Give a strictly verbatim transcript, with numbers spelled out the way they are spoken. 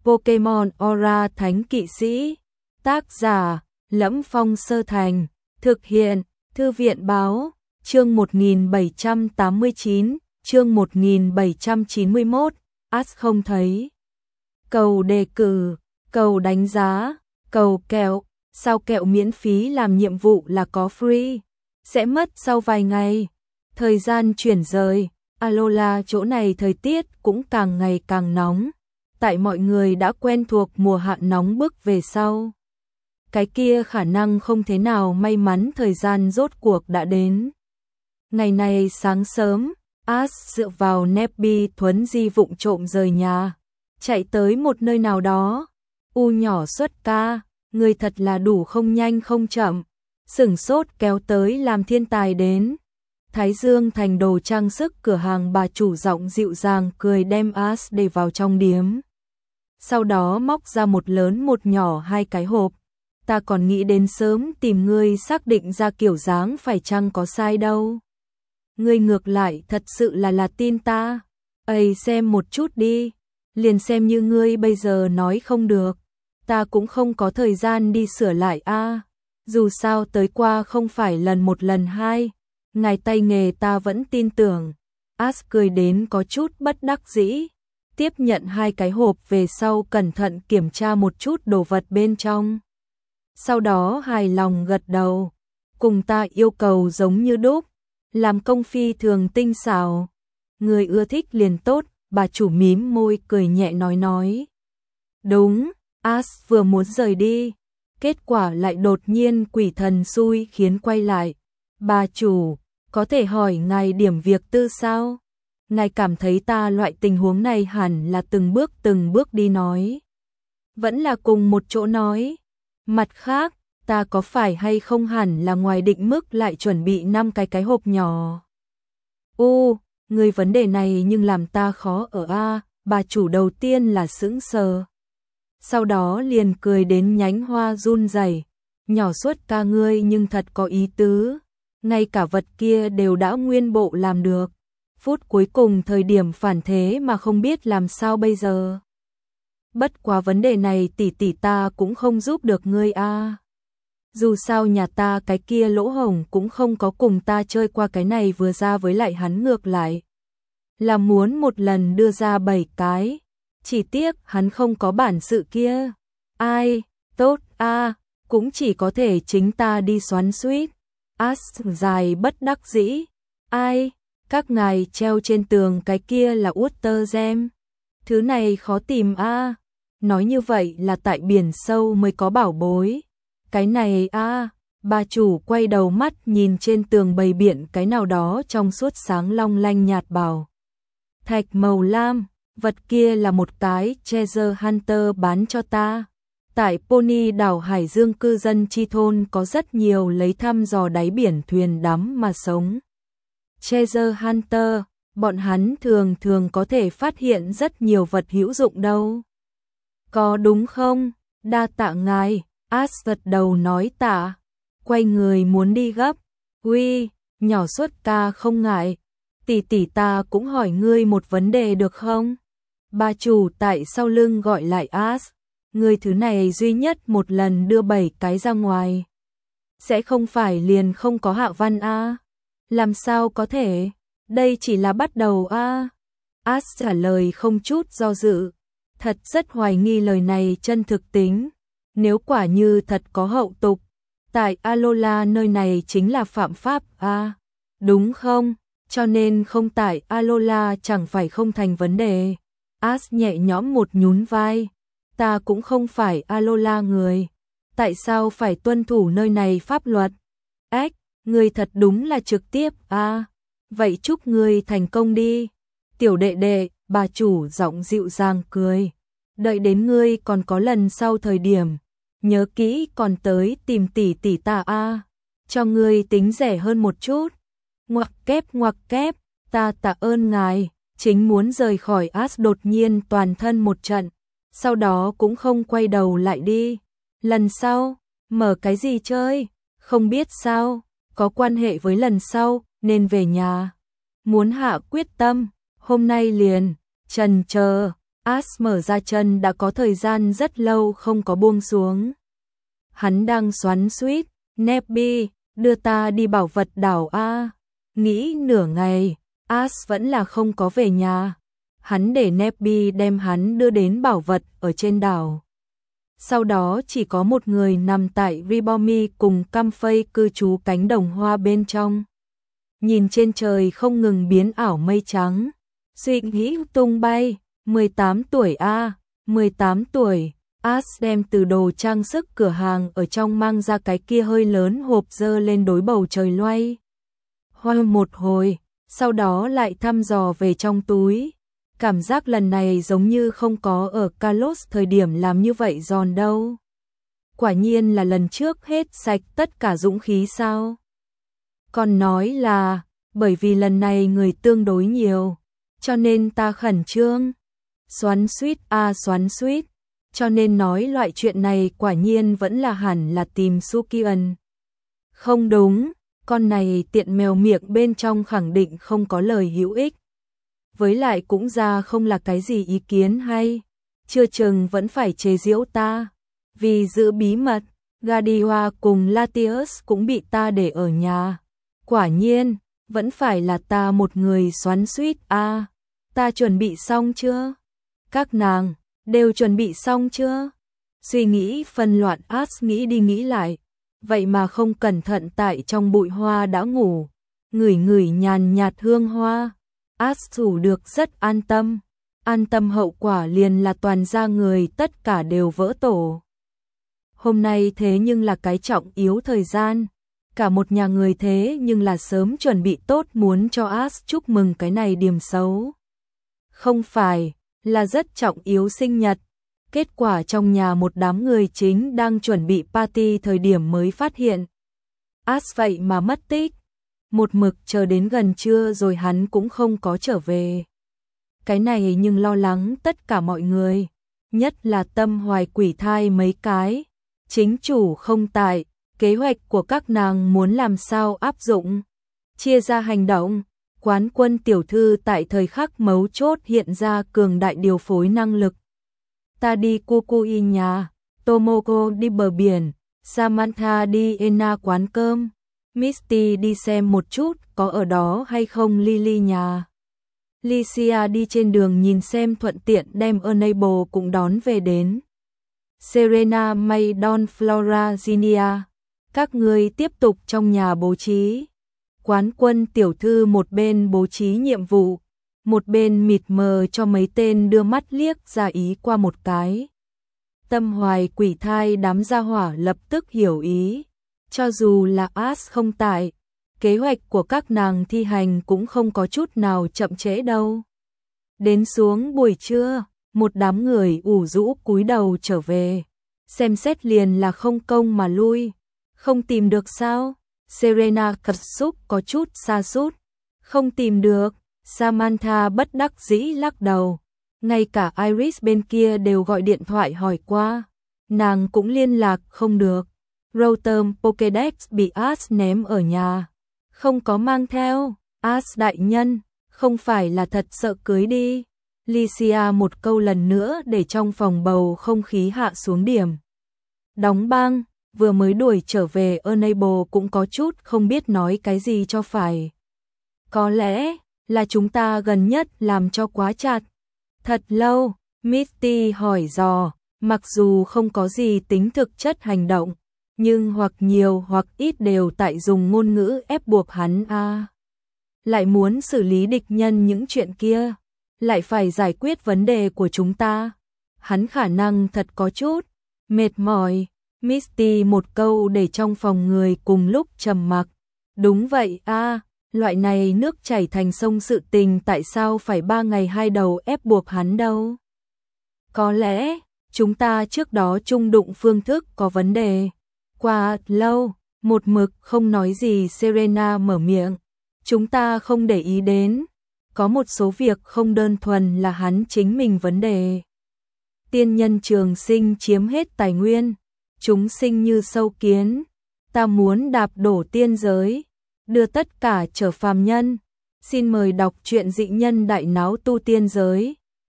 Pokemon Aura Thánh Kỵ Sĩ. Tác giả: Lẫm Phong Sơ Thành. Thực hiện: Thư viện báo. Chương một nghìn bảy trăm tám mươi chín, chương một nghìn bảy trăm chín mươi mốt. Ash không thấy. Cầu đề cử, cầu đánh giá, cầu kẹo. Sao kẹo miễn phí làm nhiệm vụ là có free? Sẽ mất sau vài ngày. Thời gian chuyển rời. Alola chỗ này thời tiết cũng càng ngày càng nóng. Tại mọi người đã quen thuộc mùa hạ nóng bức về sau. Cái kia khả năng không thế nào may mắn thời gian rốt cuộc đã đến. Ngày này sáng sớm, Ash dựa vào Nepi thuấn di vụng trộm rời nhà. Chạy tới một nơi nào đó. U nhỏ xuất ca, người thật là đủ không nhanh không chậm. Sửng sốt kéo tới làm thiên tài đến. Thái Dương thành đồ trang sức cửa hàng bà chủ giọng dịu dàng cười đem Ash để vào trong điếm. Sau đó móc ra một lớn một nhỏ hai cái hộp. Ta còn nghĩ đến sớm tìm ngươi xác định ra kiểu dáng phải chăng có sai đâu. Ngươi ngược lại thật sự là là tin ta. Ây xem một chút đi. Liền xem như ngươi bây giờ nói không được. Ta cũng không có thời gian đi sửa lại a. Dù sao tới qua không phải lần một lần hai. Ngài tay nghề ta vẫn tin tưởng. Ash cười đến có chút bất đắc dĩ. Tiếp nhận hai cái hộp về sau cẩn thận kiểm tra một chút đồ vật bên trong. Sau đó hài lòng gật đầu. Cùng ta yêu cầu giống như đúc. Làm công phi thường tinh xảo. Người ưa thích liền tốt. Bà chủ mím môi cười nhẹ nói nói. Đúng, Ash vừa muốn rời đi. Kết quả lại đột nhiên quỷ thần xui khiến quay lại. Bà chủ, có thể hỏi ngài điểm việc tư sao? Ngài cảm thấy ta loại tình huống này hẳn là từng bước từng bước đi nói. Vẫn là cùng một chỗ nói. Mặt khác, ta có phải hay không hẳn là ngoài định mức lại chuẩn bị năm cái cái hộp nhỏ. U, người vấn đề này nhưng làm ta khó ở a. Bà chủ đầu tiên là sững sờ. Sau đó liền cười đến nhánh hoa run rẩy. Nhỏ suốt ca ngươi nhưng thật có ý tứ. Ngay cả vật kia đều đã nguyên bộ làm được. Phút cuối cùng thời điểm phản thế mà không biết làm sao bây giờ. Bất quá vấn đề này tỷ tỷ ta cũng không giúp được ngươi a. Dù sao nhà ta cái kia lỗ hổng cũng không có cùng ta chơi qua cái này vừa ra với lại hắn ngược lại. Là muốn một lần đưa ra bảy cái. Chỉ tiếc hắn không có bản sự kia. Ai, tốt a, cũng chỉ có thể chính ta đi xoắn xuýt. Ash dài bất đắc dĩ. Ai, các ngài treo trên tường cái kia là Utter Gem. Thứ này khó tìm a. Nói như vậy là tại biển sâu mới có bảo bối. Cái này a, bà chủ quay đầu mắt nhìn trên tường bày biện cái nào đó trong suốt sáng long lanh nhạt bảo. Thạch màu lam, vật kia là một cái Treasure Hunter bán cho ta. Tại Pony đảo Hải Dương cư dân chi thôn có rất nhiều lấy thăm dò đáy biển thuyền đắm mà sống. Treasure Hunter, bọn hắn thường thường có thể phát hiện rất nhiều vật hữu dụng đâu. Có đúng không? Đa tạ ngài. Ash gật đầu nói tạ. Quay người muốn đi gấp. Uy, nhỏ suốt ca không ngại. Tỷ tỷ ta cũng hỏi ngươi một vấn đề được không? Bà chủ tại sau lưng gọi lại Ash. Ngươi thứ này duy nhất một lần đưa bảy cái ra ngoài. Sẽ không phải liền không có hạ văn a? Làm sao có thể? Đây chỉ là bắt đầu a. Ash trả lời không chút do dự. Thật rất hoài nghi lời này chân thực tính. Nếu quả như thật có hậu tục, tại Alola nơi này chính là phạm pháp a, đúng không? Cho nên không tại Alola chẳng phải không thành vấn đề. Ash nhẹ nhõm một nhún vai. Ta cũng không phải Alola người. Tại sao phải tuân thủ nơi này pháp luật? Ếch, ngươi thật đúng là trực tiếp a. Vậy chúc ngươi thành công đi. Tiểu đệ đệ, bà chủ giọng dịu dàng cười. Đợi đến ngươi còn có lần sau thời điểm. Nhớ kỹ còn tới tìm tỷ tỷ ta a. Cho ngươi tính rẻ hơn một chút. Ngoặc kép ngoặc kép, ta tạ ơn ngài. Chính muốn rời khỏi Ash đột nhiên toàn thân một trận. Sau đó cũng không quay đầu lại đi. Lần sau, mở cái gì chơi? Không biết sao, có quan hệ với lần sau, nên về nhà. Muốn hạ quyết tâm, hôm nay liền, trần chờ. Ash mở ra chân đã có thời gian rất lâu không có buông xuống. Hắn đang xoắn xuýt, Nebby, đưa ta đi bảo vật đảo a. Nghĩ nửa ngày, Ash vẫn là không có về nhà. Hắn để Nebby đem hắn đưa đến bảo vật ở trên đảo. Sau đó chỉ có một người nằm tại Ribomi cùng Comfey cư trú cánh đồng hoa bên trong. Nhìn trên trời không ngừng biến ảo mây trắng. Suy nghĩ tung bay, mười tám tuổi a, mười tám tuổi. Ash đem từ đồ trang sức cửa hàng ở trong mang ra cái kia hơi lớn hộp dơ lên đối bầu trời loay. Hoa một hồi, sau đó lại thăm dò về trong túi. Cảm giác lần này giống như không có ở Kalos thời điểm làm như vậy giòn đâu. Quả nhiên là lần trước hết sạch tất cả dũng khí sao? Còn nói là, bởi vì lần này người tương đối nhiều, cho nên ta khẩn trương. Xoắn xuýt a à, xoắn xuýt. Cho nên nói loại chuyện này quả nhiên vẫn là hẳn là tìm Sukian. Không đúng, con này tiện mèo miệng bên trong khẳng định không có lời hữu ích. Với lại cũng ra không là cái gì ý kiến hay, chưa chừng vẫn phải chế giễu ta. Vì giữ bí mật, Gadiwa cùng Latius cũng bị ta để ở nhà. Quả nhiên, vẫn phải là ta một người xoắn xuýt a. À, ta chuẩn bị xong chưa? Các nàng đều chuẩn bị xong chưa? Suy nghĩ phân loạn, Ash nghĩ đi nghĩ lại, vậy mà không cẩn thận tại trong bụi hoa đã ngủ, ngửi ngửi nhàn nhạt hương hoa. Ash ngủ được rất an tâm, an tâm hậu quả liền là toàn gia người tất cả đều vỡ tổ. Hôm nay thế nhưng là cái trọng yếu thời gian, cả một nhà người thế nhưng là sớm chuẩn bị tốt muốn cho Ash chúc mừng cái này điểm xấu. Không phải là rất trọng yếu sinh nhật. Kết quả trong nhà một đám người chính đang chuẩn bị party thời điểm mới phát hiện. Ash vậy mà mất tích. Một mực chờ đến gần trưa rồi hắn cũng không có trở về. Cái này nhưng lo lắng tất cả mọi người. Nhất là Tâm Hoài Quỷ Thai mấy cái. Chính chủ không tại, kế hoạch của các nàng muốn làm sao áp dụng. Chia ra hành động. Quán Quân tiểu thư tại thời khắc mấu chốt hiện ra cường đại điều phối năng lực. Ta đi Kukui nhà, Tomoko đi bờ biển, Samantha đi Ena quán cơm, Misty đi xem một chút có ở đó hay không Lily nhà. Licia đi trên đường nhìn xem thuận tiện đem Enable cũng đón về đến. Serena, Maydon, Flora, Ginia, các người tiếp tục trong nhà bố trí. Quán Quân tiểu thư một bên bố trí nhiệm vụ, một bên mịt mờ cho mấy tên đưa mắt liếc ra ý qua một cái. Tâm Hoài Quỷ Thai đám gia hỏa lập tức hiểu ý, cho dù là Ash không tại, kế hoạch của các nàng thi hành cũng không có chút nào chậm trễ đâu. Đến xuống buổi trưa, một đám người ủ rũ cúi đầu trở về, xem xét liền là không công mà lui, không tìm được sao? Serena cật xúc có chút sa sút, không tìm được. Samantha bất đắc dĩ lắc đầu, ngay cả Iris bên kia đều gọi điện thoại hỏi qua, nàng cũng liên lạc không được. Rotom Pokédex bị Ash ném ở nhà, không có mang theo. Ash đại nhân, không phải là thật sợ cưới đi. Licia một câu lần nữa để trong phòng bầu không khí hạ xuống điểm. Đóng băng. Vừa mới đuổi trở về Enable cũng có chút không biết nói cái gì cho phải. Có lẽ là chúng ta gần nhất làm cho quá chặt. Thật lâu, Misty hỏi dò, mặc dù không có gì tính thực chất hành động, nhưng hoặc nhiều hoặc ít đều tại dùng ngôn ngữ ép buộc hắn a. À. Lại muốn xử lý địch nhân những chuyện kia, lại phải giải quyết vấn đề của chúng ta. Hắn khả năng thật có chút mệt mỏi. Misty một câu để trong phòng người cùng lúc trầm mặc. Đúng vậy a, à, loại này nước chảy thành sông sự tình tại sao phải ba ngày hai đầu ép buộc hắn đâu? Có lẽ chúng ta trước đó chung đụng phương thức có vấn đề. Qua lâu, một mực không nói gì Serena mở miệng. Chúng ta không để ý đến. Có một số việc không đơn thuần là hắn chính mình vấn đề. Tiên nhân trường sinh chiếm hết tài nguyên. Chúng sinh như sâu kiến, ta muốn đạp đổ tiên giới, đưa tất cả trở phàm nhân. Xin mời đọc truyện Dị Nhân Đại Náo Tu Tiên Giới.